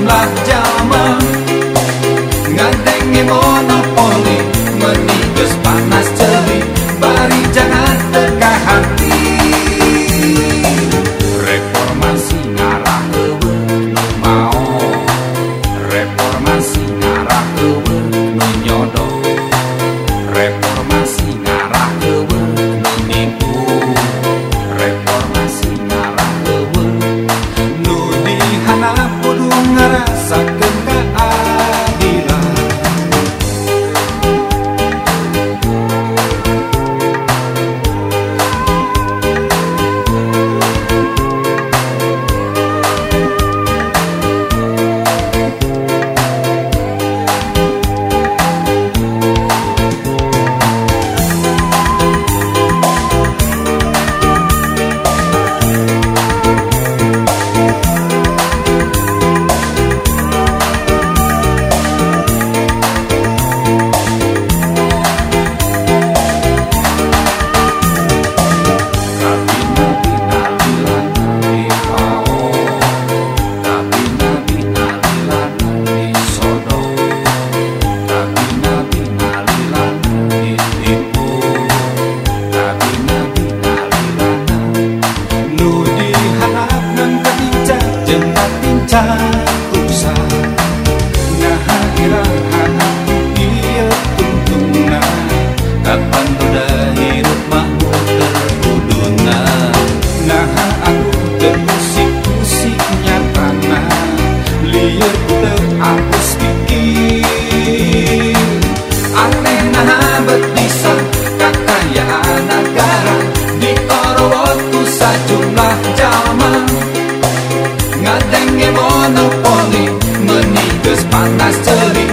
sajumlah jalma ngadenge monopoli menigus panas celi bari jangan teka hati reformasi ngarah eueuh nu mau reformasi ngarah eueuh nu nyodok reformasi ngarah eueuh nu nipu reformasi ngarah eueuh nu dihanap kudu ngarasakeun keadilan. Usah nah irahan ieu tuntungna kapan udah hirup mahmud terkuduna nah aku terusik-usik nyatana lieur teu apus pikir aneh nah betisa kakayaan negara diorowot ku sajumlah jalma ngadenge monopoli menigus panas celi